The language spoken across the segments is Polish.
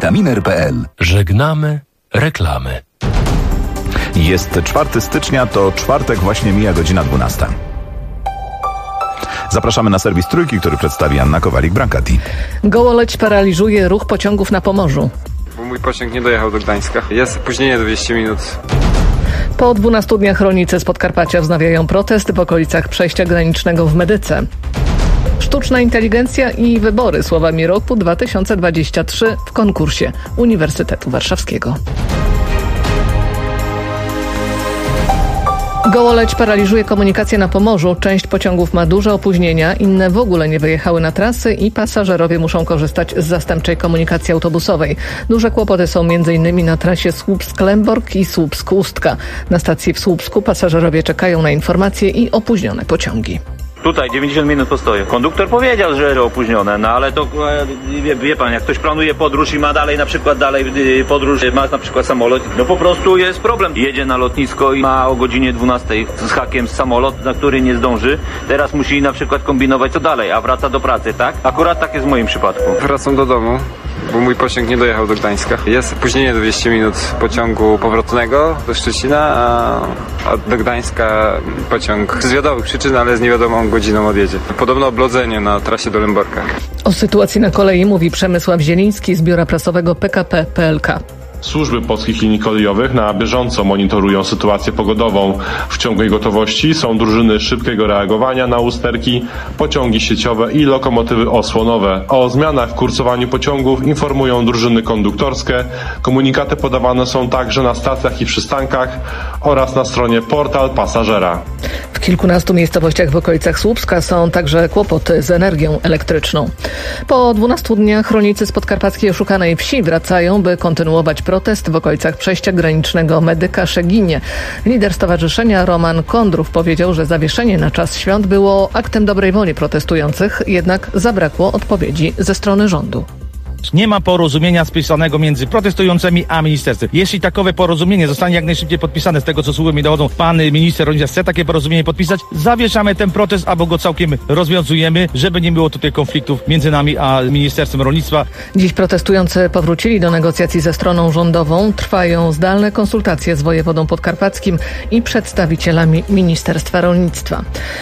Vitaminer.pl. Żegnamy reklamy. Jest 4 stycznia, to czwartek, właśnie mija godzina 12. Zapraszamy na serwis Trójki, który przedstawi Anna Kowalik-Brankati. Gołoleć paraliżuje ruch pociągów na Pomorzu. Bo mój pociąg nie dojechał do Gdańska. Jest opóźnienie 200 minut. Po 12 dniach rolnicy z Podkarpacia wznawiają protest w okolicach przejścia granicznego w Medyce. Sztuczna inteligencja i wybory słowami roku 2023 w konkursie Uniwersytetu Warszawskiego. Gołoleć paraliżuje komunikację na Pomorzu. Część pociągów ma duże opóźnienia, inne w ogóle nie wyjechały na trasy i pasażerowie muszą korzystać z zastępczej komunikacji autobusowej. Duże kłopoty są m.in. na trasie Słupsk-Klembork i Słupsk-Ustka. Na stacji w Słupsku pasażerowie czekają na informacje i opóźnione pociągi. Tutaj 90 minut postoju. Konduktor powiedział, że opóźnione, no ale to wie pan, jak ktoś planuje podróż i ma dalej podróż, ma na przykład samolot, no po prostu jest problem. Jedzie na lotnisko i ma o godzinie 12 z hakiem samolot, na który nie zdąży. Teraz musi na przykład kombinować co dalej, a wraca do pracy, tak? Akurat tak jest w moim przypadku. Wracam do domu, bo mój pociąg nie dojechał do Gdańska. Jest opóźnienie 200 minut pociągu powrotnego do Szczecina, a do Gdańska pociąg z wiadomych przyczyn, ale z niewiadomą godziną odjedzie. Podobno oblodzenie na trasie do Lęborka. O sytuacji na kolei mówi Przemysław Zieliński z biura prasowego PKP PLK. Służby polskich linii kolejowych na bieżąco monitorują sytuację pogodową. W ciągłej gotowości są drużyny szybkiego reagowania na usterki, pociągi sieciowe i lokomotywy osłonowe. O zmianach w kursowaniu pociągów informują drużyny konduktorskie. Komunikaty podawane są także na stacjach i przystankach oraz na stronie Portal Pasażera. W kilkunastu miejscowościach w okolicach Słupska są także kłopoty z energią elektryczną. Po 12 dniach rolnicy z podkarpackiej oszukanej wsi wracają, by kontynuować protest w okolicach przejścia granicznego Medyka-Szeginie. Lider stowarzyszenia Roman Kondrów powiedział, że zawieszenie na czas świąt było aktem dobrej woli protestujących, jednak zabrakło odpowiedzi ze strony rządu. Nie ma porozumienia spisanego między protestującymi a ministerstwem. Jeśli takowe porozumienie zostanie jak najszybciej podpisane, z tego co służby mi dowodzą, pan minister rolnictwa chce takie porozumienie podpisać, zawieszamy ten protest albo go całkiem rozwiązujemy, żeby nie było tutaj konfliktów między nami a Ministerstwem Rolnictwa. Dziś protestujący powrócili do negocjacji ze stroną rządową. Trwają zdalne konsultacje z wojewodą podkarpackim i przedstawicielami Ministerstwa Rolnictwa.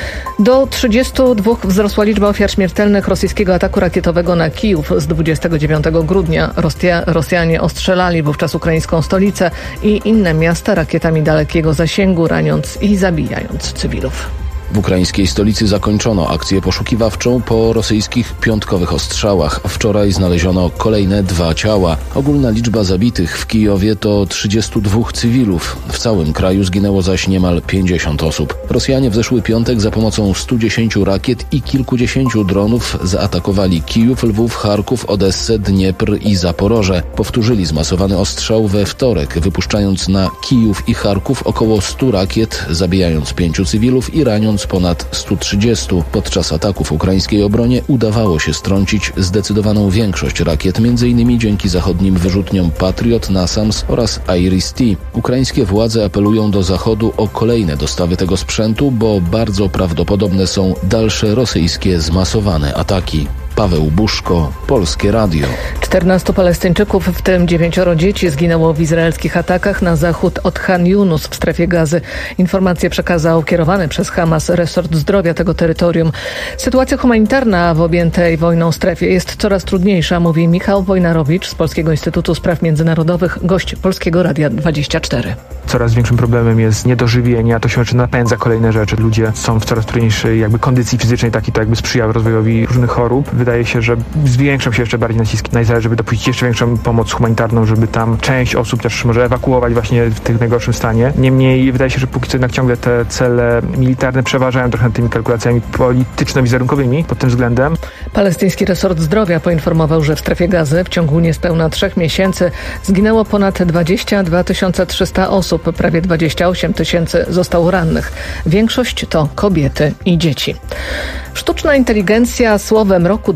Do 32 wzrosła liczba ofiar śmiertelnych rosyjskiego ataku rakietowego na Kijów z 29 grudnia. Rosjanie ostrzelali wówczas ukraińską stolicę i inne miasta rakietami dalekiego zasięgu, raniąc i zabijając cywilów. W ukraińskiej stolicy zakończono akcję poszukiwawczą po rosyjskich piątkowych ostrzałach. Wczoraj znaleziono kolejne 2 ciała. Ogólna liczba zabitych w Kijowie to 32 cywilów. W całym kraju zginęło zaś niemal 50 osób. Rosjanie w zeszły piątek za pomocą 110 rakiet i kilkudziesięciu dronów zaatakowali Kijów, Lwów, Charków, Odessę, Dniepr i Zaporoże. Powtórzyli zmasowany ostrzał we wtorek, wypuszczając na Kijów i Charków około 100 rakiet, zabijając 5 cywilów i raniąc ponad 130. Podczas ataków ukraińskiej obronie udawało się strącić zdecydowaną większość rakiet, m.in. dzięki zachodnim wyrzutniom Patriot, NASAMS oraz IRIS-T. Ukraińskie władze apelują do Zachodu o kolejne dostawy tego sprzętu, bo bardzo prawdopodobne są dalsze rosyjskie zmasowane ataki. Paweł Buszko, Polskie Radio. 14 Palestyńczyków, w tym 9 dzieci, zginęło w izraelskich atakach na zachód od Chan Yunus w strefie Gazy. Informacje przekazał kierowany przez Hamas resort zdrowia tego terytorium. Sytuacja humanitarna w objętej wojną strefie jest coraz trudniejsza, mówi Michał Wojnarowicz z Polskiego Instytutu Spraw Międzynarodowych, gość Polskiego Radia 24. Coraz większym problemem jest niedożywienie, a to się napędza kolejne rzeczy. Ludzie są w coraz trudniejszej kondycji fizycznej, takiej to sprzyja rozwojowi różnych chorób. Wydaje się, że zwiększą się jeszcze bardziej naciski na Izrael, żeby dopuścić jeszcze większą pomoc humanitarną, żeby tam część osób też może ewakuować właśnie w tym najgorszym stanie. Niemniej wydaje się, że póki co jednak ciągle te cele militarne przeważają trochę nad tymi kalkulacjami polityczno-wizerunkowymi pod tym względem. Palestyński resort zdrowia poinformował, że w strefie Gazy w ciągu niespełna 3 miesięcy zginęło ponad 22 300 osób, prawie 28 000 zostało rannych. Większość to kobiety i dzieci. Sztuczna inteligencja słowem roku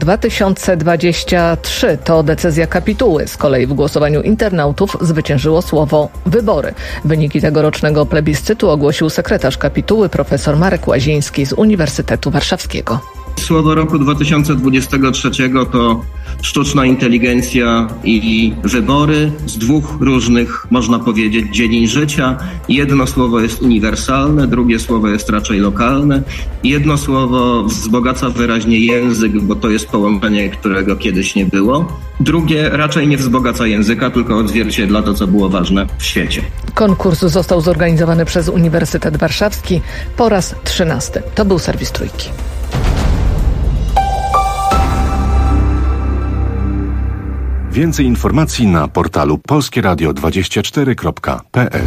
2023 to decyzja kapituły. Z kolei w głosowaniu internautów zwyciężyło słowo wybory. Wyniki tegorocznego plebiscytu ogłosił sekretarz kapituły profesor Marek Łaziński z Uniwersytetu Warszawskiego. Słowo roku 2023 to sztuczna inteligencja i wybory z dwóch różnych, można powiedzieć, dziedzin życia. Jedno słowo jest uniwersalne, drugie słowo jest raczej lokalne. Jedno słowo wzbogaca wyraźnie język, bo to jest połączenie, którego kiedyś nie było. Drugie raczej nie wzbogaca języka, tylko odzwierciedla to, co było ważne w świecie. Konkurs został zorganizowany przez Uniwersytet Warszawski po raz 13. To był serwis Trójki. Więcej informacji na portalu polskieradio24.pl.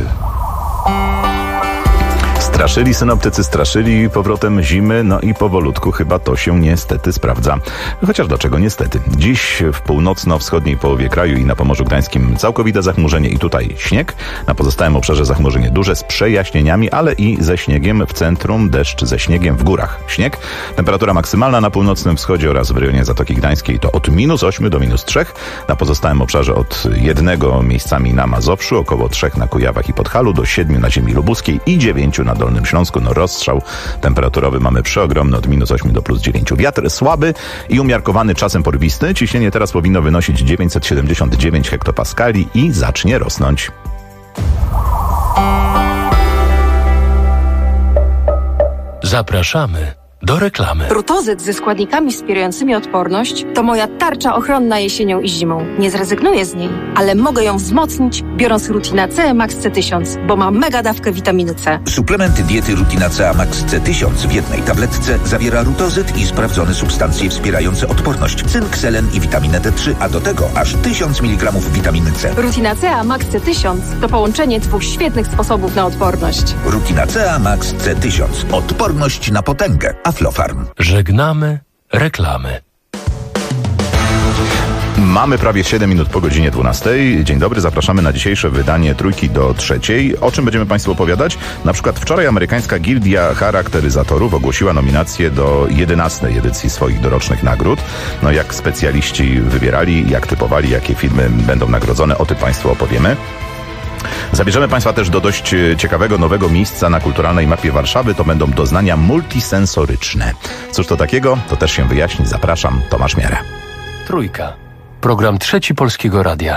Straszyli synoptycy, straszyli powrotem zimy, no i powolutku chyba to się niestety sprawdza. Chociaż dlaczego niestety? Dziś w północno-wschodniej połowie kraju i na Pomorzu Gdańskim całkowite zachmurzenie i tutaj śnieg. Na pozostałym obszarze zachmurzenie duże z przejaśnieniami, ale i ze śniegiem w centrum, deszcz ze śniegiem w górach. Śnieg. Temperatura maksymalna na północnym wschodzie oraz w rejonie Zatoki Gdańskiej to od -8 do -3. Na pozostałym obszarze od 1 miejscami na Mazowszu, około 3 na Kujawach i Podhalu, do 7 na ziemi lubuskiej i 9 na Dolnym Śląsku. No rozstrzał temperaturowy mamy przeogromny od -8 do +9. Wiatr słaby i umiarkowany, czasem porwisty. Ciśnienie teraz powinno wynosić 979 hektopaskali i zacznie rosnąć. Zapraszamy do reklamy. Rutozyt ze składnikami wspierającymi odporność to moja tarcza ochronna jesienią i zimą. Nie zrezygnuję z niej, ale mogę ją wzmocnić, biorąc Rutina C Max C1000, bo ma mega dawkę witaminy C. Suplement diety Rutina C Max C1000 w jednej tabletce zawiera rutozyt i sprawdzone substancje wspierające odporność, cynk, selen i witaminę D3, a do tego aż 1000 mg witaminy C. Rutina C Max C1000 to połączenie dwóch świetnych sposobów na odporność. Rutina C Max C1000. Odporność na potęgę. Aflofarm. Żegnamy reklamy. Mamy prawie 7 minut po godzinie 12. Dzień dobry, zapraszamy na dzisiejsze wydanie Trójki do trzeciej. O czym będziemy Państwu opowiadać? Na przykład wczoraj amerykańska gildia charakteryzatorów ogłosiła nominacje do 11. edycji swoich dorocznych nagród. No jak specjaliści wybierali, jak typowali, jakie filmy będą nagrodzone, o tym Państwu opowiemy. Zabierzemy Państwa też do dość ciekawego nowego miejsca na kulturalnej mapie Warszawy. To będą doznania multisensoryczne. Cóż to takiego? To też się wyjaśni. Zapraszam, Tomasz Miara. Trójka. Program Trzeci Polskiego Radia.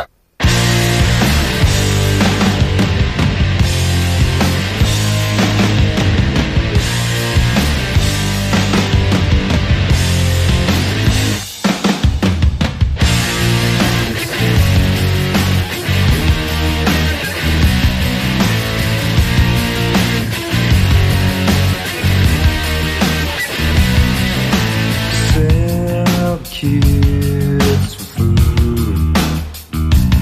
Kids with food.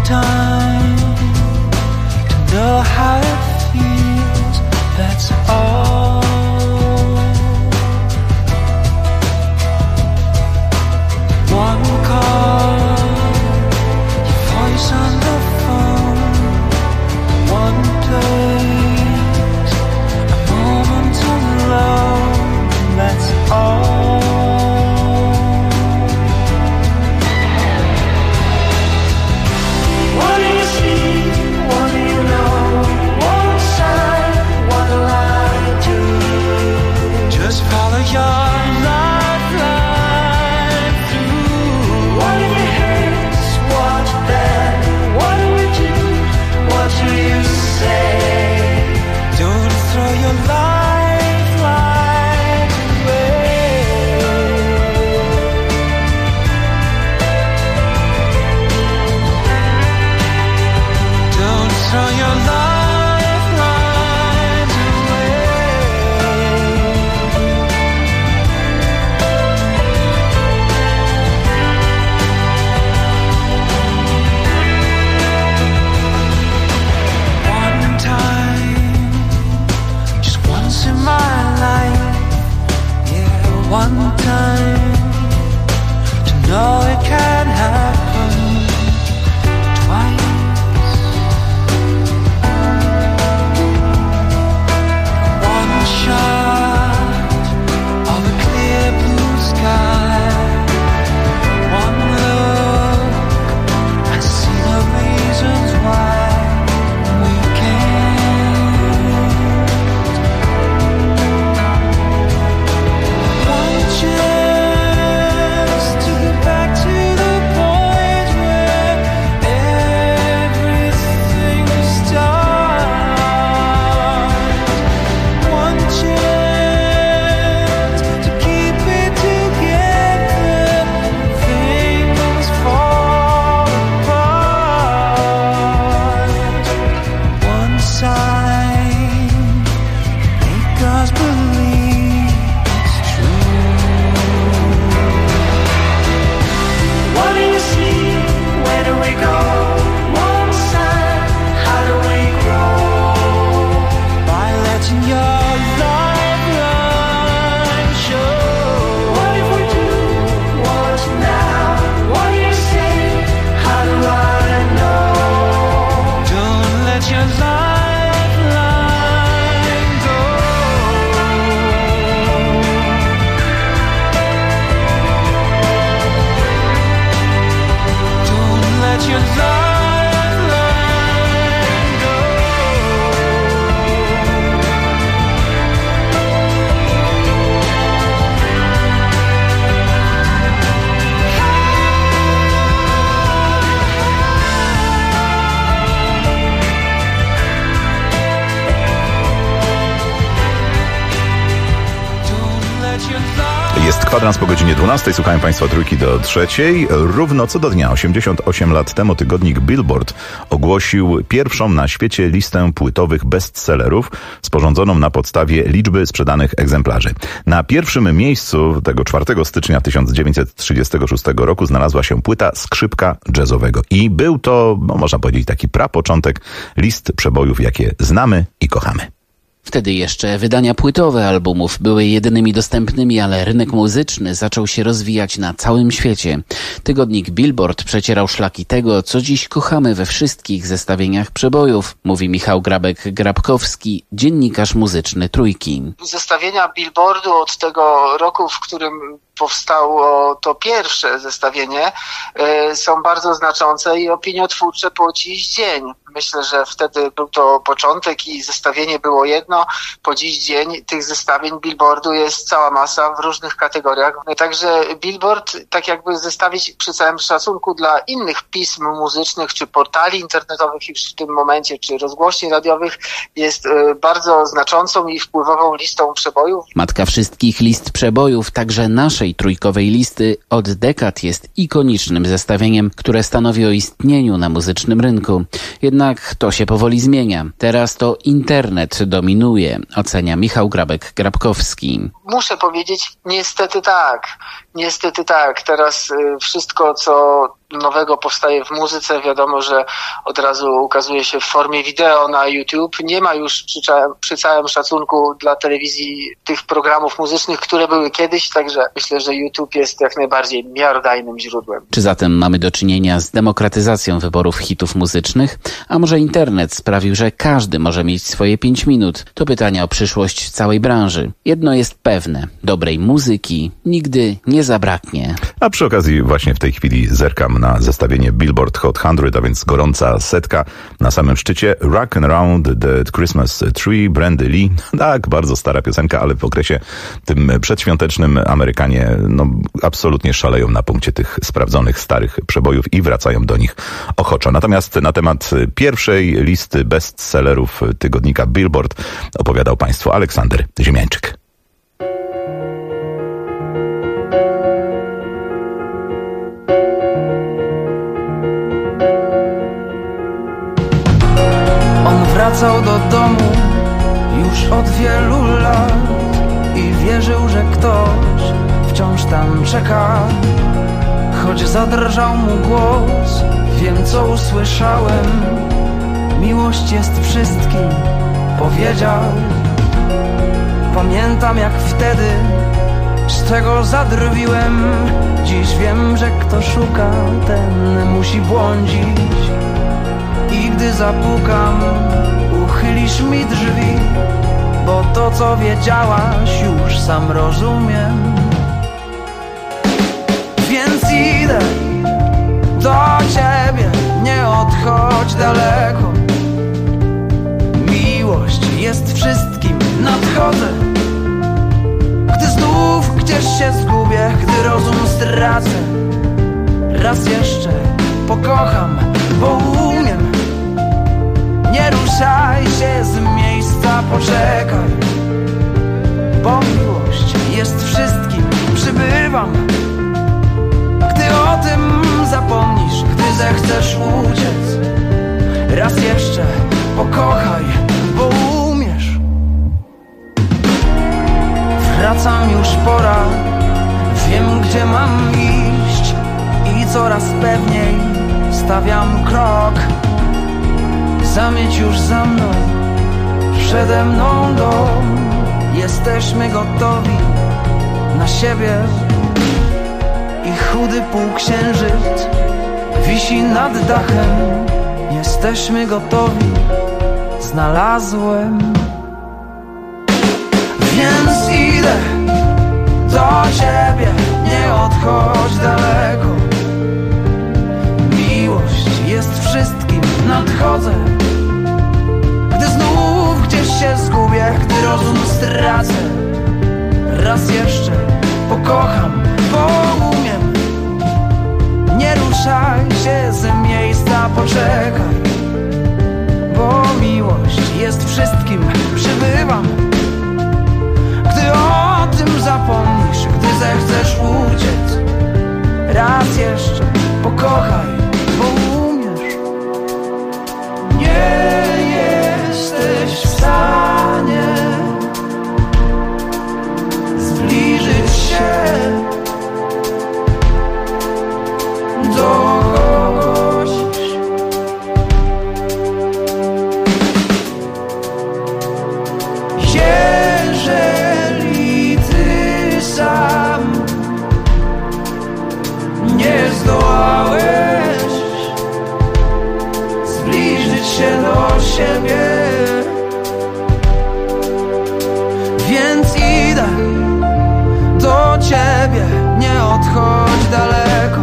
time to know how it feels, that's all. One call, your voice on the phone, one place, a moment alone, that's all. What do you see? What do you know? What sign? What'll I do? Just follow your lifeline through. What in your hands? What then? What do we do? What do you say? Don't throw your lifeline away. Don't throw your lifelines away. One time, just once in my life, yeah, one time, to know it can happen twice. One shot of a clear blue sky, one look, I see the reasons why we can't. One chance to get back to the point where everything starts. One chance to keep it together. Things fall apart. One sign, make us believe it's true. What do you see? Where do we go? One sign, how do we grow? By letting your lifeline show. What if we do? What now? What do you say? How do I know? Don't let your lifeline go. Don't let your lifeline go. Don't let your lifeline. Jest kwadrans po godzinie 12. Słuchają Państwo Trójki do 3. Równo co do dnia, 88 lat temu, tygodnik Billboard ogłosił pierwszą na świecie listę płytowych bestsellerów sporządzoną na podstawie liczby sprzedanych egzemplarzy. Na pierwszym miejscu tego 4 stycznia 1936 roku znalazła się płyta Skrzypka jazzowego. I był to, można powiedzieć, taki prapoczątek list przebojów, jakie znamy i kochamy. Wtedy jeszcze wydania płytowe albumów były jedynymi dostępnymi, ale rynek muzyczny zaczął się rozwijać na całym świecie. Tygodnik Billboard przecierał szlaki tego, co dziś kochamy we wszystkich zestawieniach przebojów, mówi Michał Grabkowski, dziennikarz muzyczny Trójki. Zestawienia Billboardu od tego roku, w którym powstało to pierwsze zestawienie, są bardzo znaczące i opiniotwórcze po dziś dzień. Myślę, że wtedy był to początek i zestawienie było jedno. Po dziś dzień tych zestawień Billboardu jest cała masa w różnych kategoriach. Także Billboard, tak jakby zestawić przy całym szacunku dla innych pism muzycznych, czy portali internetowych już w tym momencie, czy rozgłośni radiowych, jest bardzo znaczącą i wpływową listą przebojów. Matka wszystkich list przebojów, także naszej trójkowej listy, od dekad jest ikonicznym zestawieniem, które stanowi o istnieniu na muzycznym rynku. Jednak to się powoli zmienia. Teraz to internet dominuje, ocenia Michał Grabkowski. Muszę powiedzieć, niestety tak. Teraz wszystko, co nowego powstaje w muzyce, wiadomo, że od razu ukazuje się w formie wideo na YouTube. Nie ma już przy całym szacunku dla telewizji tych programów muzycznych, które były kiedyś, także myślę, że YouTube jest jak najbardziej miarodajnym źródłem. Czy zatem mamy do czynienia z demokratyzacją wyborów hitów muzycznych? A może internet sprawił, że każdy może mieć swoje 5 minut? To pytanie o przyszłość całej branży. Jedno jest pewne. Dobrej muzyki nigdy nie zabraknie. A przy okazji właśnie w tej chwili zerkam na zestawienie Billboard Hot 100, a więc gorąca setka. Na samym szczycie Rockin' Around the Christmas Tree, Brandy Lee. Tak, bardzo stara piosenka, ale w okresie tym przedświątecznym Amerykanie absolutnie szaleją na punkcie tych sprawdzonych starych przebojów i wracają do nich ochoczo. Natomiast na temat pierwszej listy bestsellerów tygodnika Billboard opowiadał Państwu Aleksander Ziemiańczyk. On wracał do domu już od wielu lat i wierzył, że ktoś wciąż tam czeka. Choć zadrżał mu głos, wiem co usłyszałem. Miłość jest wszystkim, powiedział. Pamiętam jak wtedy z tego zadrwiłem. Dziś wiem, że kto szuka, ten musi błądzić. I gdy zapukam, uchylisz mi drzwi, bo to co wiedziałaś już sam rozumiem. Więc idę do ciebie, nie odchodź daleko. Miłość jest wszystkim, nadchodzę. Gdy znów gdzieś się zgubię, gdy rozum stracę, raz jeszcze pokocham, bo umiem. Nie ruszaj się z miejsca, poczekaj, bo miłość jest wszystkim, przybywam. Gdy o tym zapomnisz, gdy zechcesz uciec, raz jeszcze pokochaj, bo umiesz. Wracam, już pora, wiem gdzie mam iść i coraz pewniej stawiam krok. Zamieć już za mną, przede mną dom. Jesteśmy gotowi na siebie i chudy półksiężyc wisi nad dachem. Jesteśmy gotowi, znalazłem. Więc idę do ciebie, nie odchodź daleko. Miłość jest wszystkim, nadchodzę. Gdy znów gdzieś się zgubię, gdy rozum stracę, raz jeszcze pokocham, bo umiem. Nie ruszaj się z miejsca, poczekaj, bo miłość jest wszystkim, przybywam. Gdy o tym zapomnisz, gdy zechcesz uciec, raz jeszcze pokochaj, bo umiesz. Nie jesteś w stanie zbliżyć się do kogoś. Jeżeli ty sam nie zdołałeś zbliżyć się do siebie, więc idę do ciebie, nie odchodź daleko.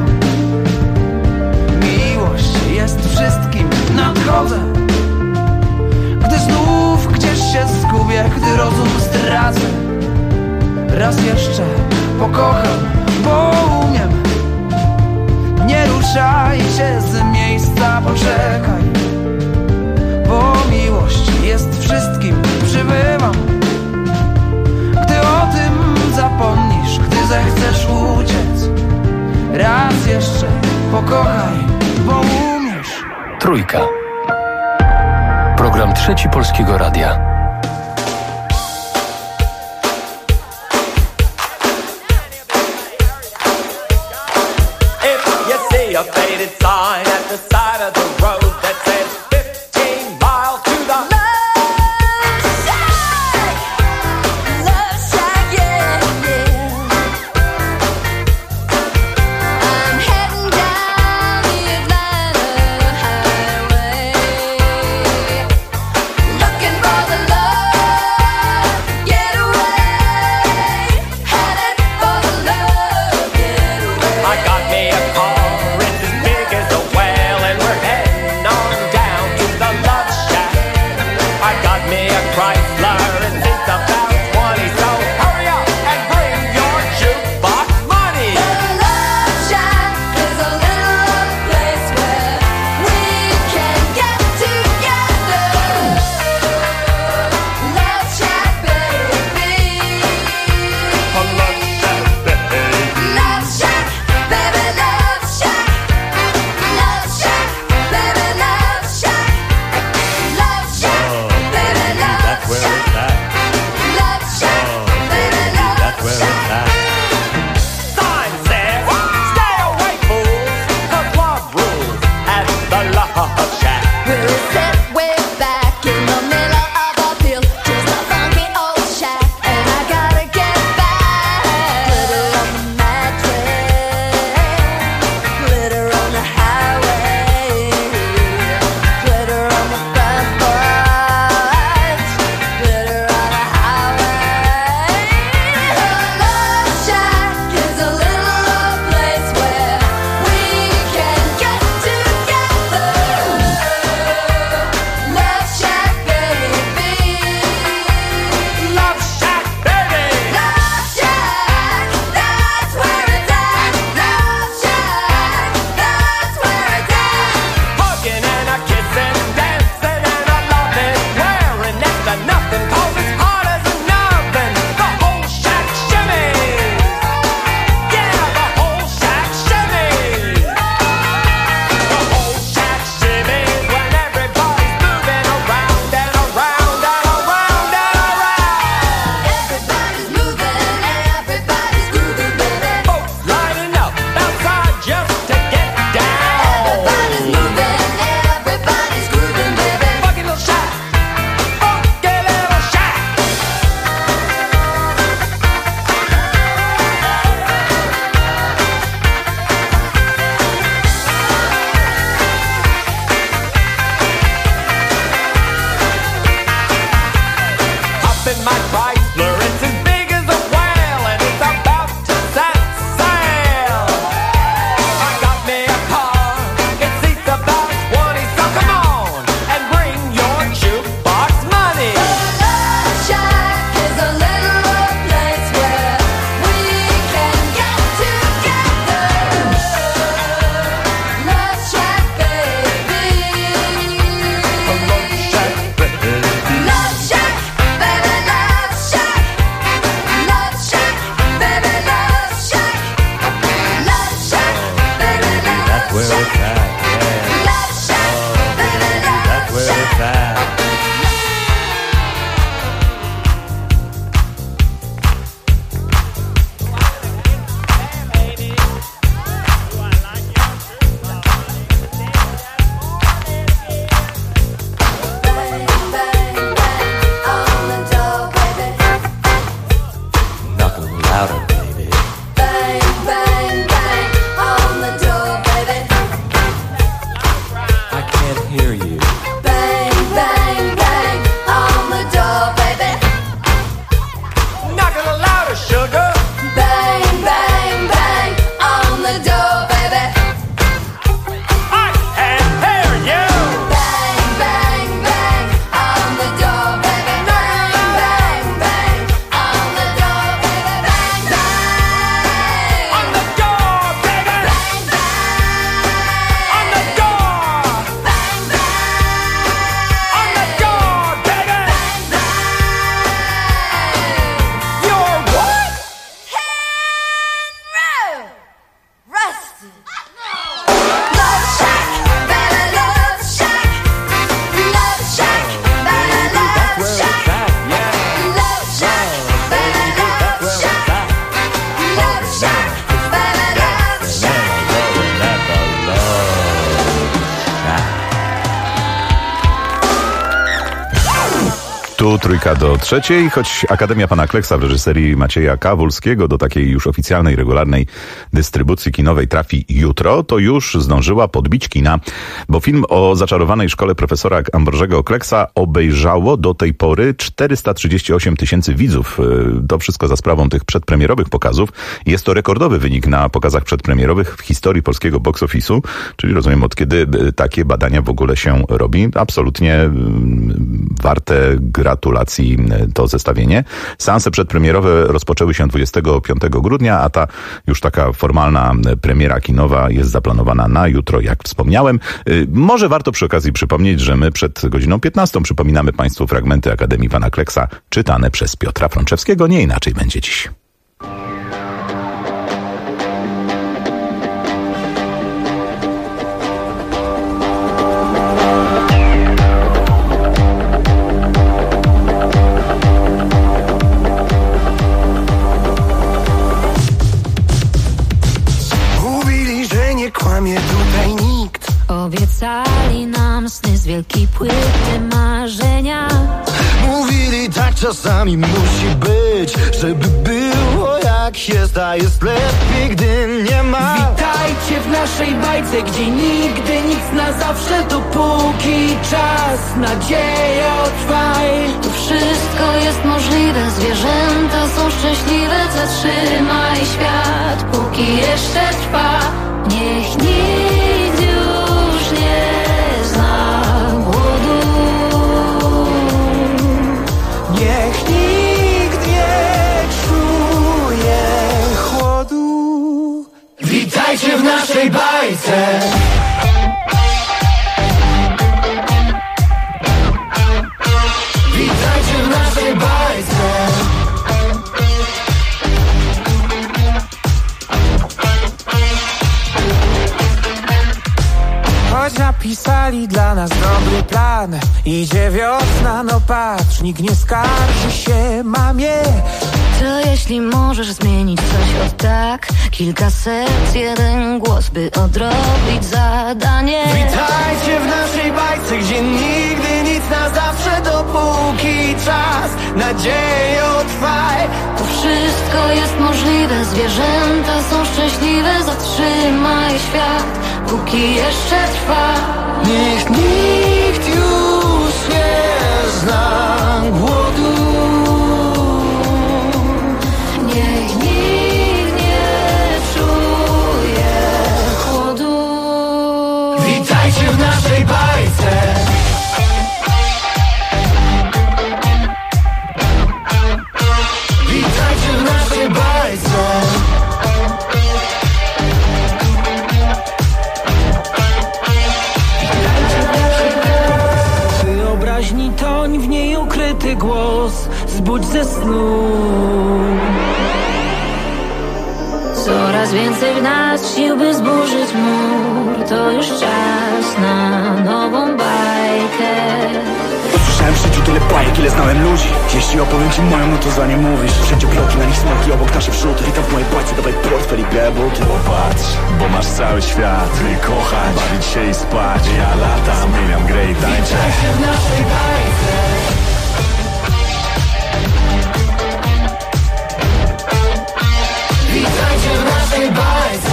Miłość jest wszystkim, nadchodzę. Gdy znów gdzieś się zgubię, gdy rozum zdradzę, raz jeszcze pokocham, bo umiem. Nie ruszaj się z miejsca, poczekaj, bo miłość jest wszystkim, przybywam. Gdy o tym zapomnisz, gdy zechcesz uciec, raz jeszcze pokochaj, bo umiesz. Trójka. Program Trzeci Polskiego Radia. If you say you're faded Tu 2:03, choć Akademia Pana Kleksa w reżyserii Macieja Kawulskiego do takiej już oficjalnej, regularnej dystrybucji kinowej trafi jutro, to już zdążyła podbić kina, bo film o zaczarowanej szkole profesora Ambrożego Kleksa obejrzało do tej pory 438 000 widzów. To wszystko za sprawą tych przedpremierowych pokazów. Jest to rekordowy wynik na pokazach przedpremierowych w historii polskiego box office'u, czyli rozumiem, od kiedy takie badania w ogóle się robi. Absolutnie warte gratulacji to zestawienie. Seanse przedpremierowe rozpoczęły się 25 grudnia, a ta już taka formalna premiera kinowa jest zaplanowana na jutro, jak wspomniałem. Może warto przy okazji przypomnieć, że my przed godziną 15 przypominamy Państwu fragmenty Akademii Pana Kleksa czytane przez Piotra Frączewskiego. Nie inaczej będzie dziś. Kłamie tutaj nikt. Obiecali nam sny z wielkiej płyty marzenia. Mówili tak czasami musi być, żeby było jak jest, a jest lepiej, gdy nie ma. Witajcie w naszej bajce, gdzie nigdy nic na zawsze, dopóki czas, nadzieja trwaj. Tu wszystko jest możliwe, zwierzęta są szczęśliwe. Zatrzymaj świat, póki jeszcze trwa. Niech nikt już nie zna głodu. Niech nikt nie czuje chłodu. Witajcie w naszej bajce. Witajcie w naszej bajce. Choć napisali dla nas dobry plan, idzie wiosna, no patrz, nikt nie skarży się mamie. To jeśli możesz zmienić coś od tak, kilka serc, jeden głos, by odrobić zadanie. Witajcie w naszej bajce, gdzie nigdy nic na zawsze, dopóki czas, nadzieją trwaj. Tu wszystko jest możliwe, zwierzęta są szczęśliwe. Zatrzymaj świat, póki jeszcze trwa. Niech nikt już nie zna głodu. Niech nikt nie czuje chłodu. Witajcie w naszej bajce. Witajcie w naszej bajce. Wyobraźni toń, w niej ukryty głos, zbudź ze snu. Coraz więcej w nas sił, by zburzyć mur. To już czas na nową bajkę. Usłyszałem w życiu tyle bajek, ile znałem ludzi. Jeśli opowiem ci moją, no to za nie mówisz. Wszędzie bloki, na nich smoki, obok nasze przód. Witam w mojej bajce, dawaj portfel i buty. Popatrz, bo masz cały świat. Ty kochać, bawić się i spać. Ja latam, mieliam grę i tańczę. Witajcie w naszej bajce. Witajcie w naszej bajce.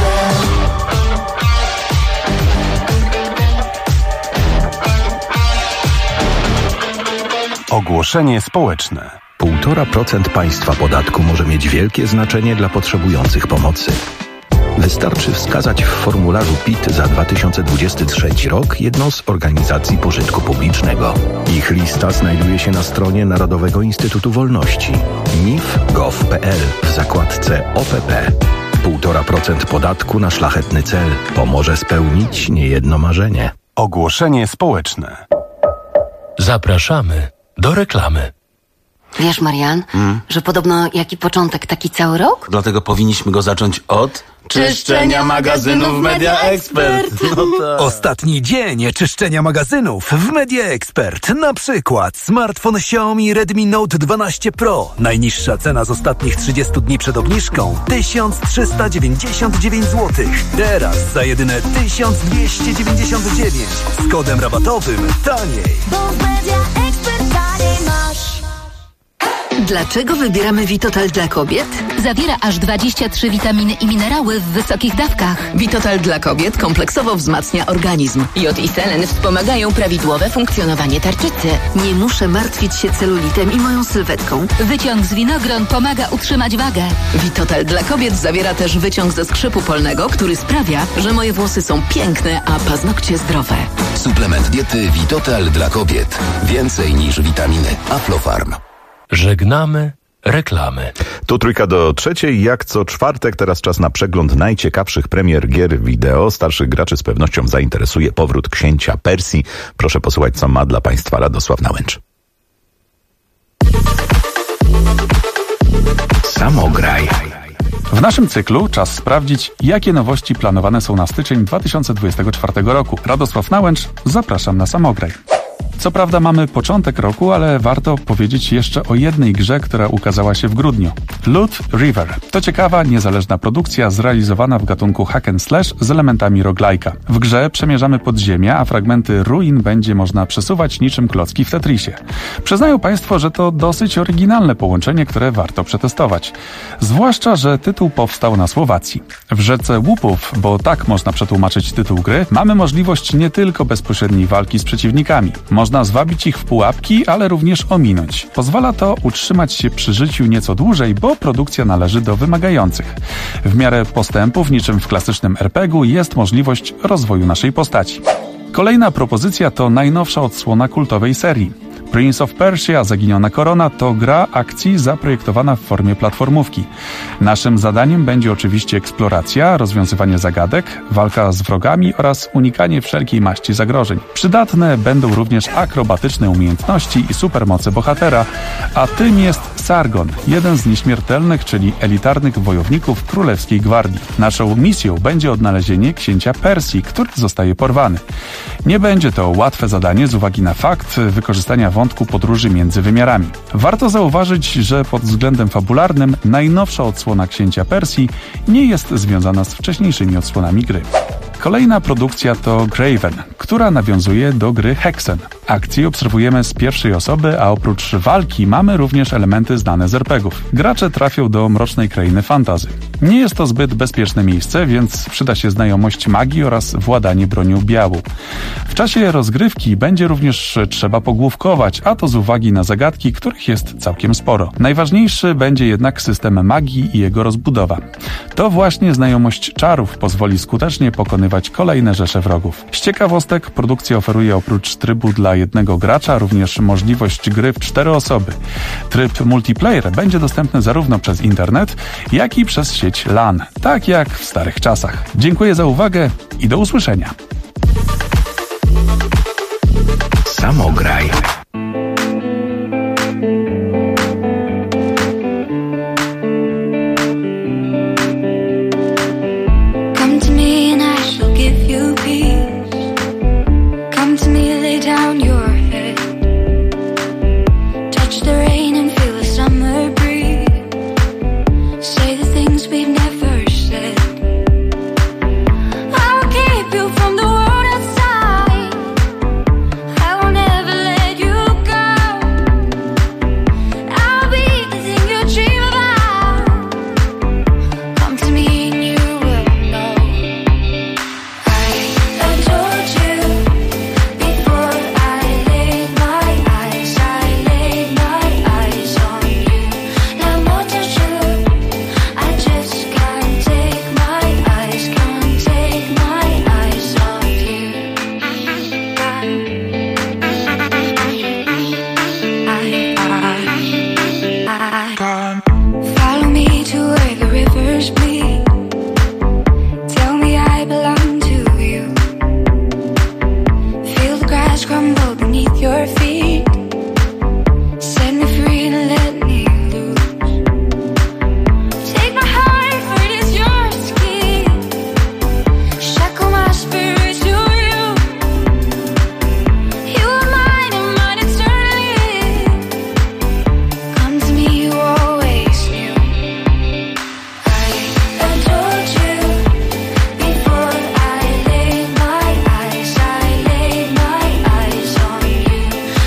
Ogłoszenie społeczne. 1,5% państwa podatku może mieć wielkie znaczenie dla potrzebujących pomocy. Wystarczy wskazać w formularzu PIT za 2023 rok jedną z organizacji pożytku publicznego. Ich lista znajduje się na stronie Narodowego Instytutu Wolności nif.gov.pl w zakładce OPP. 1,5% podatku na szlachetny cel pomoże spełnić niejedno marzenie. Ogłoszenie społeczne. Zapraszamy do reklamy. Wiesz, Marian, że podobno jaki początek, taki cały rok? Dlatego powinniśmy go zacząć od czyszczenia magazynów Media Expert. No tak. Ostatni dzień czyszczenia magazynów w Media Expert. Na przykład smartfon Xiaomi Redmi Note 12 Pro. Najniższa cena z ostatnich 30 dni przed obniżką 1399 zł. Teraz za jedyne 1299 z kodem rabatowym taniej. Bo w Media Expert taniej masz. Dlaczego wybieramy Vitotal dla kobiet? Zawiera aż 23 witaminy i minerały w wysokich dawkach. Vitotal dla kobiet kompleksowo wzmacnia organizm. Jod i selen wspomagają prawidłowe funkcjonowanie tarczycy. Nie muszę martwić się celulitem i moją sylwetką. Wyciąg z winogron pomaga utrzymać wagę. Vitotal dla kobiet zawiera też wyciąg ze skrzypu polnego, który sprawia, że moje włosy są piękne, a paznokcie zdrowe. Suplement diety Vitotal dla kobiet. Więcej niż witaminy. Aflofarm. Żegnamy reklamy. Tu 2:03. Jak co czwartek, teraz czas na przegląd najciekawszych premier gier wideo. Starszych graczy z pewnością zainteresuje powrót księcia Persji. Proszę posłuchać, co ma dla Państwa Radosław Nałęcz. Samograj. W naszym cyklu czas sprawdzić, jakie nowości planowane są na styczeń 2024 roku. Radosław Nałęcz, zapraszam na Samograj. Co prawda mamy początek roku, ale warto powiedzieć jeszcze o jednej grze, która ukazała się w grudniu. Loot River. To ciekawa, niezależna produkcja zrealizowana w gatunku hack and slash z elementami roguelike'a. W grze przemierzamy podziemia, a fragmenty ruin będzie można przesuwać niczym klocki w Tetrisie. Przyznają Państwo, że to dosyć oryginalne połączenie, które warto przetestować. Zwłaszcza, że tytuł powstał na Słowacji. W rzece łupów, bo tak można przetłumaczyć tytuł gry, mamy możliwość nie tylko bezpośredniej walki z przeciwnikami. Można zwabić ich w pułapki, ale również ominąć. Pozwala to utrzymać się przy życiu nieco dłużej, bo produkcja należy do wymagających. W miarę postępów, niczym w klasycznym RPG-u, jest możliwość rozwoju naszej postaci. Kolejna propozycja to najnowsza odsłona kultowej serii. Prince of Persia, Zaginiona Korona to gra akcji zaprojektowana w formie platformówki. Naszym zadaniem będzie oczywiście eksploracja, rozwiązywanie zagadek, walka z wrogami oraz unikanie wszelkiej maści zagrożeń. Przydatne będą również akrobatyczne umiejętności i supermoce bohatera, a tym jest Sargon, jeden z nieśmiertelnych, czyli elitarnych wojowników Królewskiej Gwardii. Naszą misją będzie odnalezienie księcia Persji, który zostaje porwany. Nie będzie to łatwe zadanie z uwagi na fakt wykorzystania wątku podróży między wymiarami. Warto zauważyć, że pod względem fabularnym najnowsza odsłona księcia Persji nie jest związana z wcześniejszymi odsłonami gry. Kolejna produkcja to Graven, która nawiązuje do gry Hexen. Akcję obserwujemy z pierwszej osoby, a oprócz walki mamy również elementy znane z RPGów. Gracze trafią do mrocznej krainy fantasy. Nie jest to zbyt bezpieczne miejsce, więc przyda się znajomość magii oraz władanie bronią białą. W czasie rozgrywki będzie również trzeba pogłówkować, a to z uwagi na zagadki, których jest całkiem sporo. Najważniejszy będzie jednak system magii i jego rozbudowa. To właśnie znajomość czarów pozwoli skutecznie pokonywać kolejne rzesze wrogów. Z ciekawostek produkcja oferuje oprócz trybu dla jednego gracza również możliwość gry w 4 osoby. Tryb multiplayer będzie dostępny zarówno przez internet, jak i przez sieć LAN, tak jak w starych czasach. Dziękuję za uwagę i do usłyszenia. Samograj. Come to me and I shall give you peace. Come to me, lay down your head. Touch the rain and feel the summer breeze. Say the things we've never said. I'll keep you from the world outside. I will never let you go. I'll be the thing you dream about. Come to me and you will know. I told you before I laid my eyes on you. Now more to true, I just can't take my eyes off you. Follow me to where the rivers bleed. Tell me I belong to you. Feel the grass crumble beneath your feet. Set me free and let me loose. Take my heart, for it is yours to keep. Shackle my spirit to you. You are mine and mine eternally. Come to me, you always knew. I told you before I laid my eyes on you.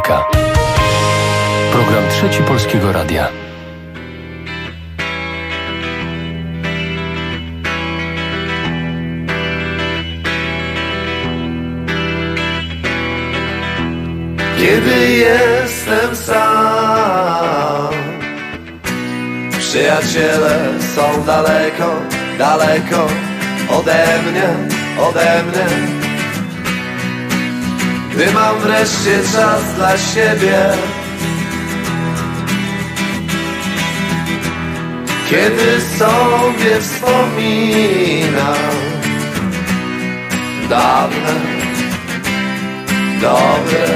1. Program Trzeci Polskiego Radia. Kiedy jestem sam, przyjaciele są daleko, daleko ode mnie. Gdy mam wreszcie czas dla siebie, kiedy sobie wspominam dawne, dobre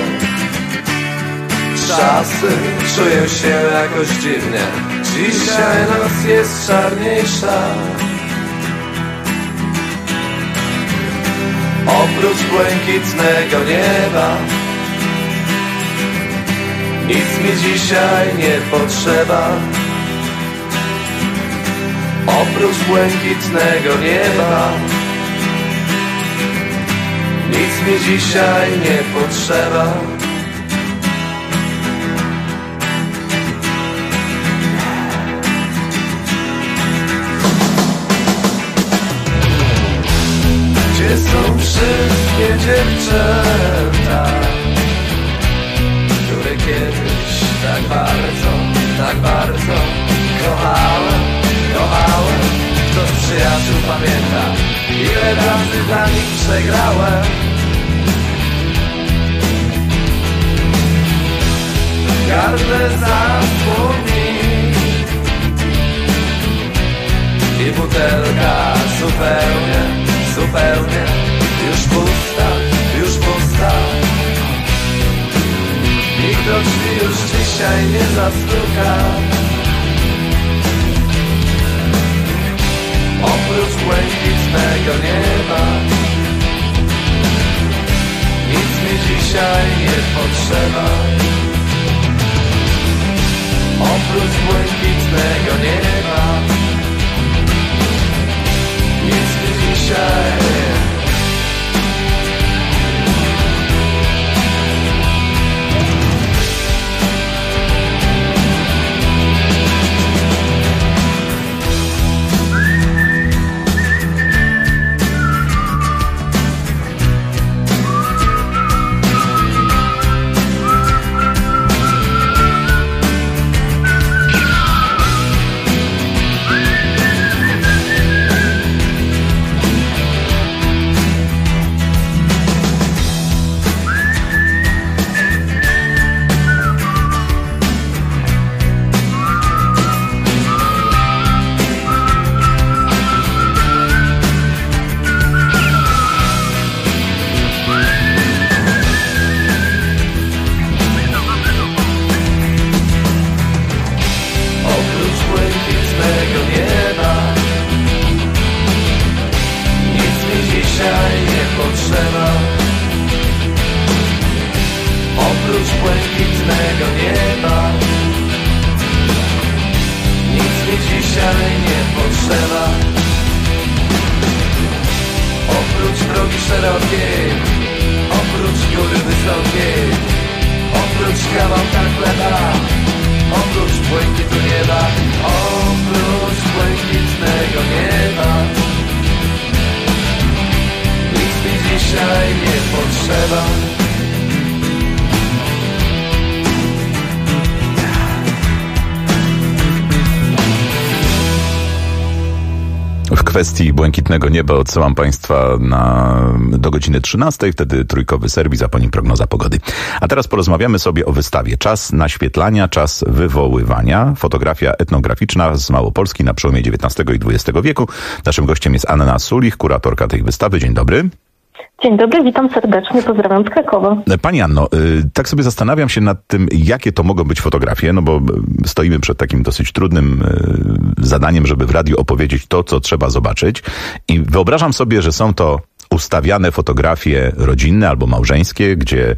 czasy, czuję się jakoś dziwnie. Dzisiaj noc jest czarniejsza. Oprócz błękitnego nieba nic mi dzisiaj nie potrzeba. Oprócz błękitnego nieba nic mi dzisiaj nie potrzeba. Gdzie są wszystkie dziewczęta, które kiedyś tak bardzo kochałem? Kto z przyjaciół pamięta, ile razy dla nich przegrałem? Gardle zasłoni i butelka zupełnie już pusta. Nikt do drzwi już dzisiaj nie zastuka. Oprócz błękitnego nieba nic mi dzisiaj nie potrzeba. Oprócz błękitnego nieba nic mi dzisiaj. W kwestii błękitnego nieba odsyłam Państwa do godziny 13, wtedy trójkowy serwis, a po nim prognoza pogody. A teraz porozmawiamy sobie o wystawie. Czas naświetlania, czas wywoływania. Fotografia etnograficzna z Małopolski na przełomie XIX i XX wieku. Naszym gościem jest Anna Sulich, kuratorka tej wystawy. Dzień dobry. Dzień dobry, witam serdecznie, pozdrawiam z Krakowa. Pani Anno, tak sobie zastanawiam się nad tym, jakie to mogą być fotografie, no bo stoimy przed takim dosyć trudnym zadaniem, żeby w radiu opowiedzieć to, co trzeba zobaczyć. I wyobrażam sobie, że są to ustawiane fotografie rodzinne albo małżeńskie, gdzie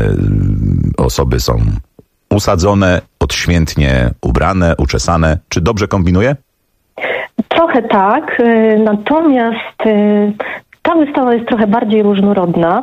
osoby są usadzone, odświętnie ubrane, uczesane. Czy dobrze kombinuję? Trochę tak, natomiast ta wystawa jest trochę bardziej różnorodna,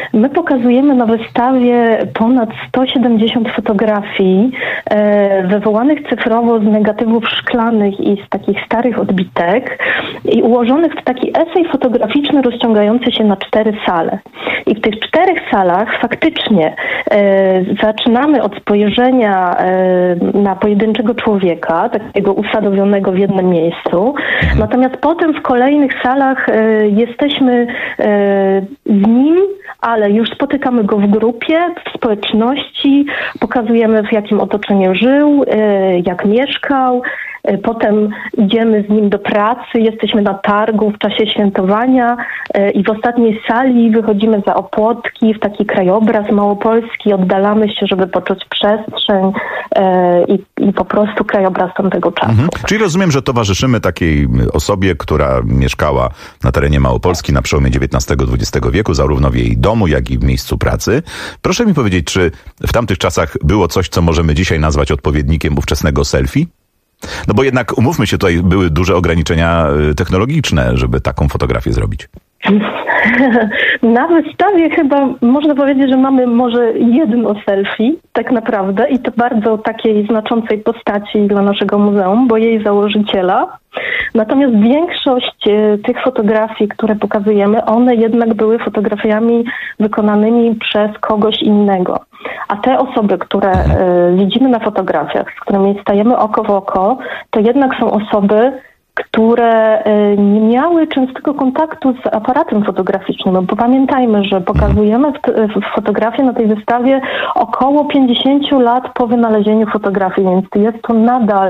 My pokazujemy na wystawie ponad 170 fotografii wywołanych cyfrowo z negatywów szklanych i z takich starych odbitek i ułożonych w taki esej fotograficzny rozciągający się na 4 sale. I w tych 4 salach faktycznie zaczynamy od spojrzenia na pojedynczego człowieka, takiego usadowionego w jednym miejscu. Natomiast potem w kolejnych salach jesteśmy z nim, ale już spotykamy go w grupie, w społeczności, pokazujemy w jakim otoczeniu żył, jak mieszkał. Potem idziemy z nim do pracy, jesteśmy na targu w czasie świętowania i w ostatniej sali wychodzimy za Opłotki w taki krajobraz małopolski, oddalamy się, żeby poczuć przestrzeń i po prostu krajobraz tamtego czasu. Czyli rozumiem, że towarzyszymy takiej osobie, która mieszkała na terenie Małopolski na przełomie XIX-XX wieku, zarówno w jej domu, jak i w miejscu pracy. Proszę mi powiedzieć, czy w tamtych czasach było coś, co możemy dzisiaj nazwać odpowiednikiem ówczesnego selfie? No bo jednak, umówmy się, tutaj były duże ograniczenia technologiczne, żeby taką fotografię zrobić. Na wystawie chyba można powiedzieć, że mamy może jedno selfie tak naprawdę i to bardzo takiej znaczącej postaci dla naszego muzeum, bo jej założyciela. Natomiast większość tych fotografii, które pokazujemy, one jednak były fotografiami wykonanymi przez kogoś innego. A te osoby, które widzimy na fotografiach, z którymi stajemy oko w oko, to jednak są osoby, które nie miały częstego kontaktu z aparatem fotograficznym. No bo pamiętajmy, że pokazujemy fotografię na tej wystawie około 50 lat po wynalezieniu fotografii, więc jest to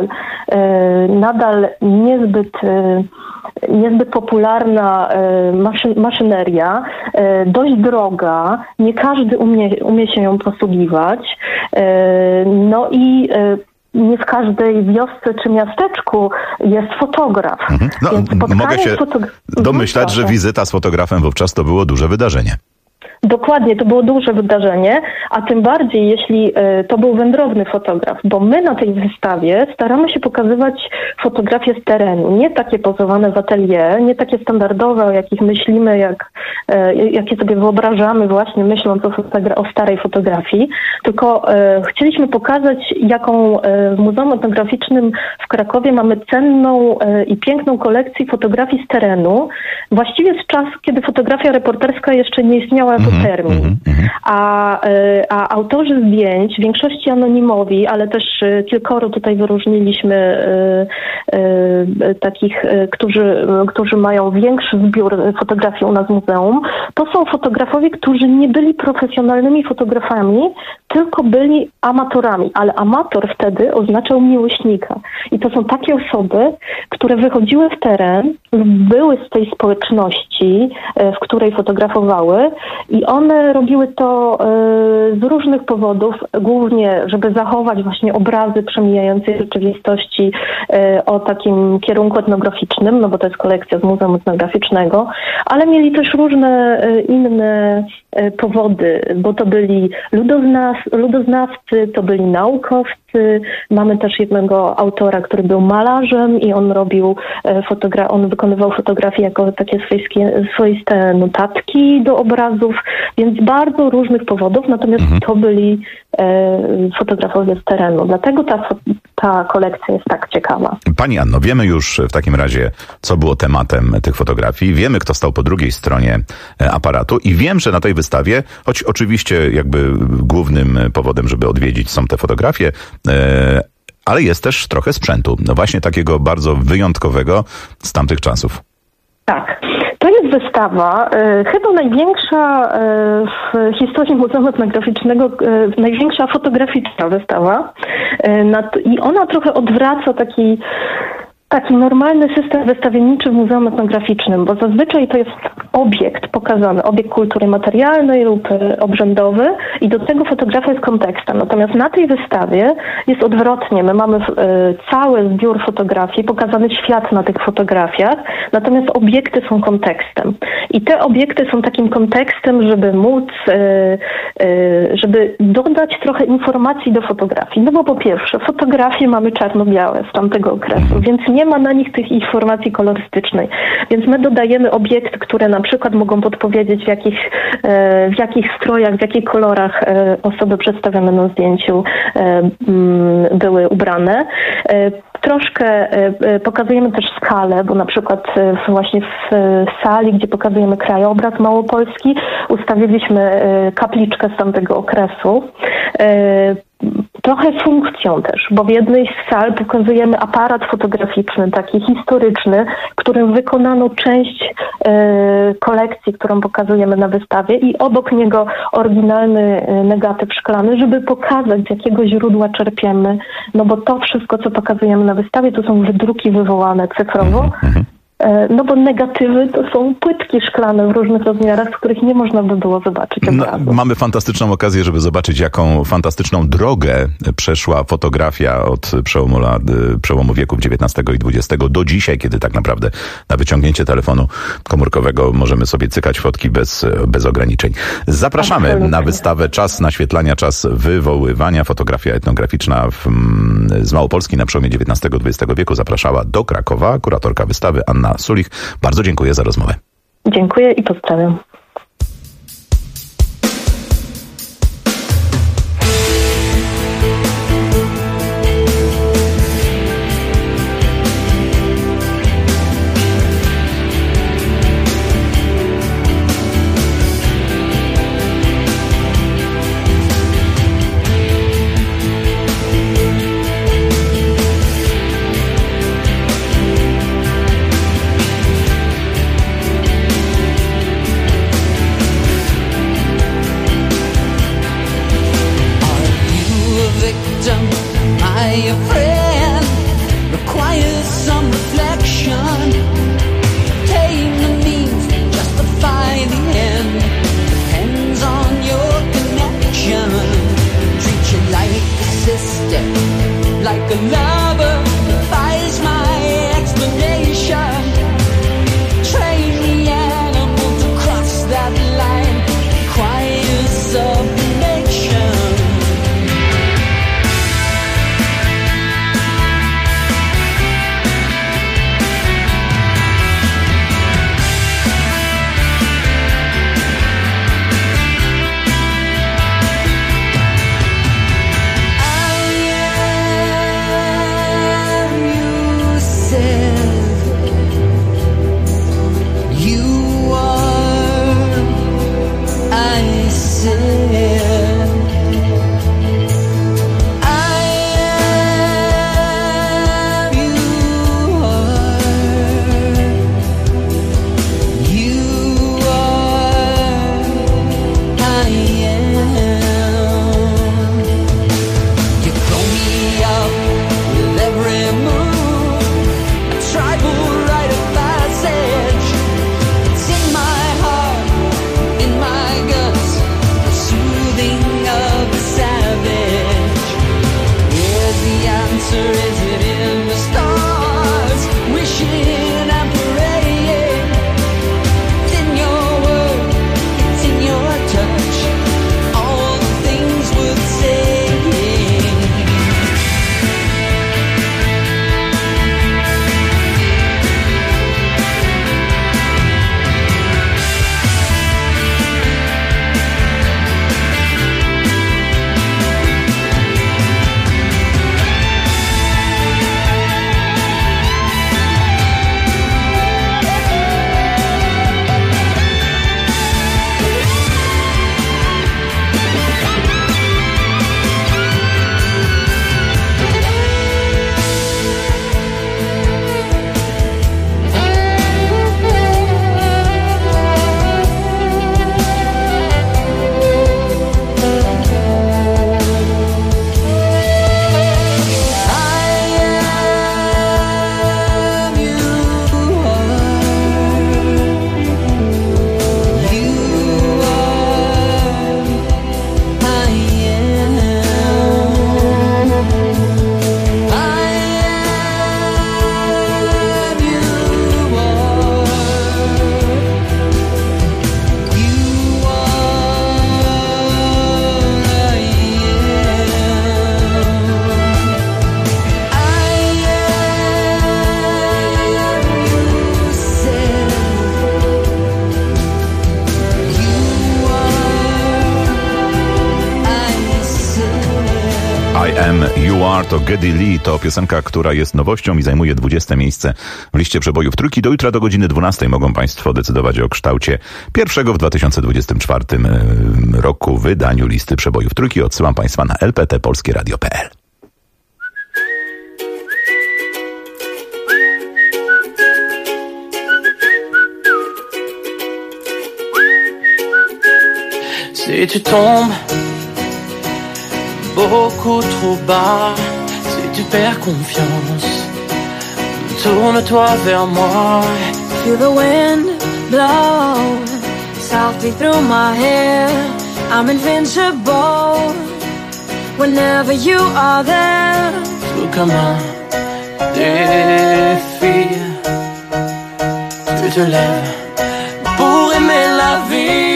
nadal niezbyt popularna maszyneria, dość droga, nie każdy umie się ją posługiwać. No i nie w każdej wiosce czy miasteczku jest fotograf. No, mogę się domyślać, że wizyta z fotografem wówczas to było duże wydarzenie. Dokładnie, to było duże wydarzenie, a tym bardziej jeśli to był wędrowny fotograf, bo my na tej wystawie staramy się pokazywać fotografie z terenu, nie takie pozowane w atelier, nie takie standardowe, o jakich myślimy, jakie sobie wyobrażamy właśnie myśląc o starej fotografii, tylko chcieliśmy pokazać, jaką w Muzeum Etnograficznym w Krakowie mamy cenną i piękną kolekcję fotografii z terenu, właściwie z czasu, kiedy fotografia reporterska jeszcze nie istniała jako termin. A autorzy zdjęć, w większości anonimowi, ale też kilkoro tutaj wyróżniliśmy takich, którzy mają większy zbiór fotografii u nas w muzeum, to są fotografowie, którzy nie byli profesjonalnymi fotografami, tylko byli amatorami, ale amator wtedy oznaczał miłośnika. I to są takie osoby, które wychodziły w teren, były z tej społeczności, w której fotografowały i one robiły to z różnych powodów, głównie żeby zachować właśnie obrazy przemijającej rzeczywistości o takim kierunku etnograficznym, no bo to jest kolekcja z Muzeum Etnograficznego, ale mieli też różne inne powody, bo to byli ludoznawcy, to byli naukowcy. Mamy też jednego autora, który był malarzem i on robił on wykonywał fotografie jako takie swoiste notatki do obrazów, więc bardzo różnych powodów, natomiast to byli fotografowie z terenu. Dlatego ta kolekcja jest tak ciekawa. Pani Anno, wiemy już w takim razie, co było tematem tych fotografii. Wiemy, kto stał po drugiej stronie aparatu i wiem, że na tej wystawie, choć oczywiście jakby głównym powodem, żeby odwiedzić, są te fotografie, ale jest też trochę sprzętu. No właśnie takiego bardzo wyjątkowego z tamtych czasów. Tak. To jest wystawa, chyba największa w historii Muzeum Etnograficznego, największa fotograficzna wystawa. I ona trochę odwraca taki normalny system wystawienniczy w Muzeum Etnograficznym, bo zazwyczaj to jest obiekt pokazany, obiekt kultury materialnej lub obrzędowy i do tego fotografia jest kontekstem. Natomiast na tej wystawie jest odwrotnie. My mamy cały zbiór fotografii, pokazany świat na tych fotografiach, natomiast obiekty są kontekstem. I te obiekty są takim kontekstem, żeby żeby dodać trochę informacji do fotografii. No bo po pierwsze, fotografie mamy czarno-białe z tamtego okresu, więc nie nie ma na nich tych informacji kolorystycznej. Więc my dodajemy obiekty, które na przykład mogą podpowiedzieć w jakich strojach, w jakich kolorach osoby przedstawione na zdjęciu były ubrane. Troszkę pokazujemy też skalę, bo na przykład właśnie w sali, gdzie pokazujemy krajobraz małopolski, ustawiliśmy kapliczkę z tamtego okresu. Trochę funkcją też, bo w jednej z sal pokazujemy aparat fotograficzny, taki historyczny, którym wykonano część kolekcji, którą pokazujemy na wystawie i obok niego oryginalny negatyw szklany, żeby pokazać, z jakiego źródła czerpiemy, no bo to wszystko, co pokazujemy na wystawie, to są wydruki wywołane cyfrowo. No bo negatywy to są płytki szklane w różnych rozmiarach, z których nie można by było zobaczyć obrazu. Mamy fantastyczną okazję, żeby zobaczyć, jaką fantastyczną drogę przeszła fotografia od przełomu wieków XIX i XX do dzisiaj, kiedy tak naprawdę na wyciągnięcie telefonu komórkowego możemy sobie cykać fotki bez ograniczeń. Zapraszamy na wystawę Czas naświetlania, czas wywoływania. Fotografia etnograficzna z Małopolski na przełomie XIX i XX wieku zapraszała do Krakowa kuratorka wystawy Anna Sulich. Bardzo dziękuję za rozmowę. Dziękuję i pozdrawiam. Bar to Geddy Lee. To piosenka, która jest nowością i zajmuje 20. miejsce w liście przebojów trójki. Do jutra do godziny 12 mogą Państwo decydować o kształcie pierwszego w 2024 roku wydaniu listy przebojów trójki. Odsyłam Państwa na lptpolskieradio.pl. Si tu tombes beaucoup trop bas, si tu perds confiance, tourne-toi vers moi. Feel the wind blow softly through my hair. I'm invincible whenever you are there. Tout comme un défi, tu te lèves pour aimer la vie.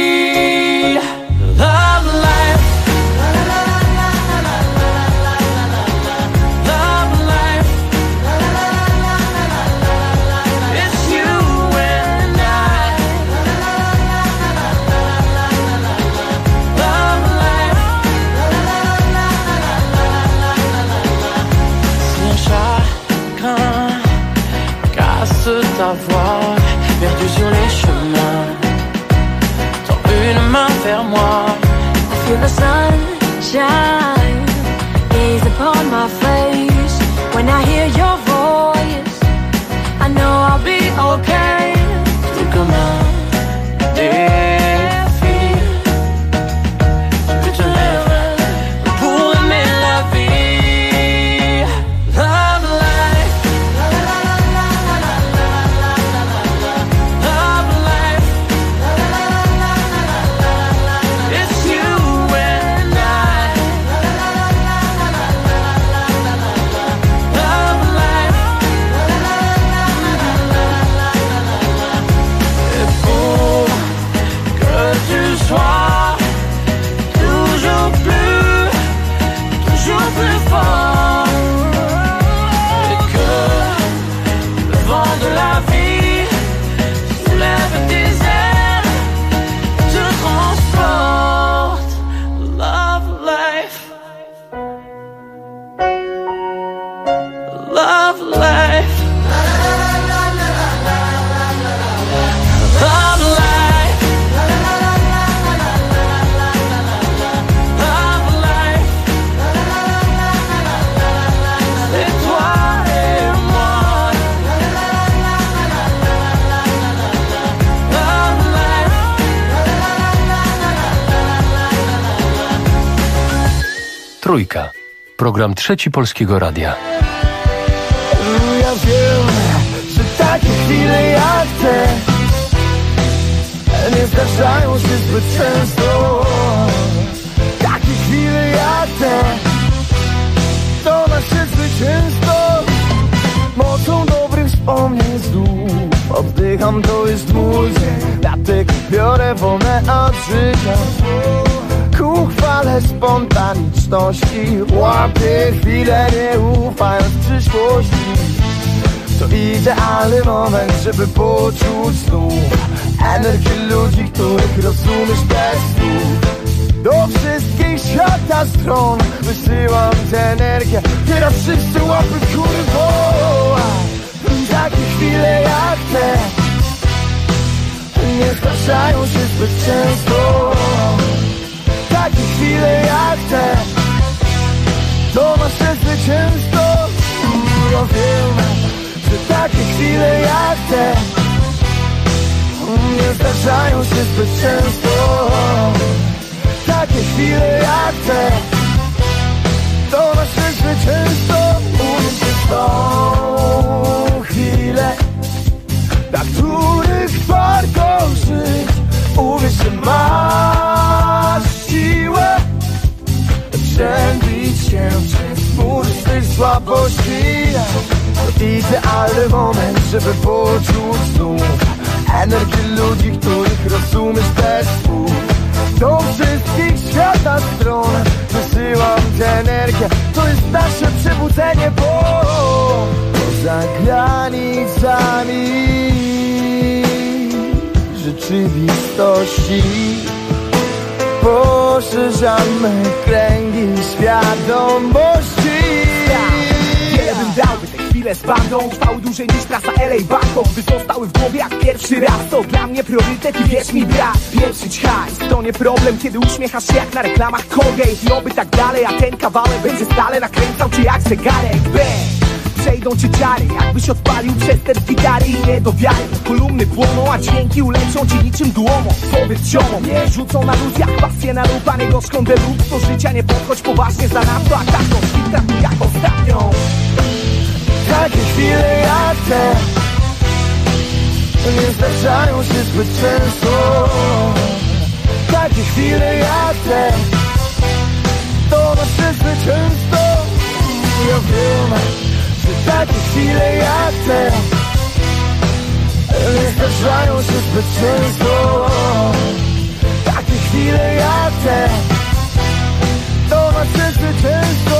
Ta voix perdue sur les chemins, tends une main vers moi. I feel the sunshine gaze upon my face. When I hear your voice, I know I'll be okay. Tout comme un défi, tu te lèves pour aimer la vie. Love life. Trójka. Program Trzeci Polskiego Radia. Ja wiem, że takie chwile jak te nie zdarzają się zbyt często. Takie chwile jak te to nasze zwycięstwo. Mocą dobrych wspomnień znów oddycham, to jest mój dzień. Dlatego biorę wolne od życia ku chwale spontaniczności. Łapię chwilę, nie ufając przyszłości. To idealny moment, żeby poczuć znów energię ludzi, których rozumiesz bez słów. Do wszystkich świata stron wysyłam tę energię. Teraz wszyscy łapy w górę, takie chwile jak te nie zdarzają się zbyt często. Takie chwile jak te to nasze zwycięstwo. Ja wiem, że takie chwile jak te nie zdarzają się zbyt często. Takie chwile jak te to nasze zwycięstwo. Uwierz w tą chwilę, dla których warto żyć. Uwierz, że masz siłę przebić się przez mur swych słabości. To idealny moment, żeby poczuć znów energię ludzi, których rozumiesz bez słów. Do wszystkich świata stron wysyłam tę energię. To jest nasze przebudzenie, bo poza granicami rzeczywistości poszerzamy kręgi świadomości. chwile z bandą trwały dłużej niż trasa LA Bangkok. By zostały w głowie jak pierwszy raz. To dla mnie priorytet i wierz mi brat. Pieprzyć hajs to nie problem, kiedy uśmiechasz się jak na reklamach Colgate. I oby tak dalej, a ten kawałek będzie stale nakręcał cię jak zegarek. Przejdą cię czary, jakbyś odpalił przestęp gitary i nie do wiary. Kolumny płoną, a dźwięki uleczą cię niczym dłomą. Powiedz ziomom, nie rzucą na luz jak pasję na lub, a nie gorzką deluxe. Do życia nie podchodź poważnie za nadto, a taką traktuj jak ostatnią. Takie chwile jak te nie zdarzają się zbyt często. Takie chwile jak te to nasze zwycięstwo. Ja wiem, że takie chwile jak te nie zdarzają się zbyt często. Takie chwile jak te to nasze zwycięstwo.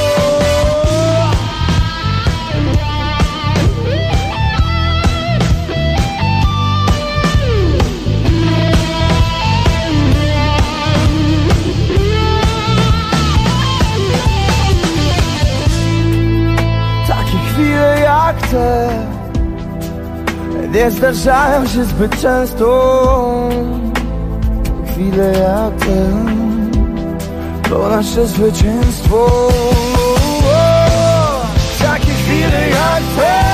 Chwile jak te nie zdarzają się zbyt często. Chwile jak te to nasze zwycięstwo. Takie chwile jak te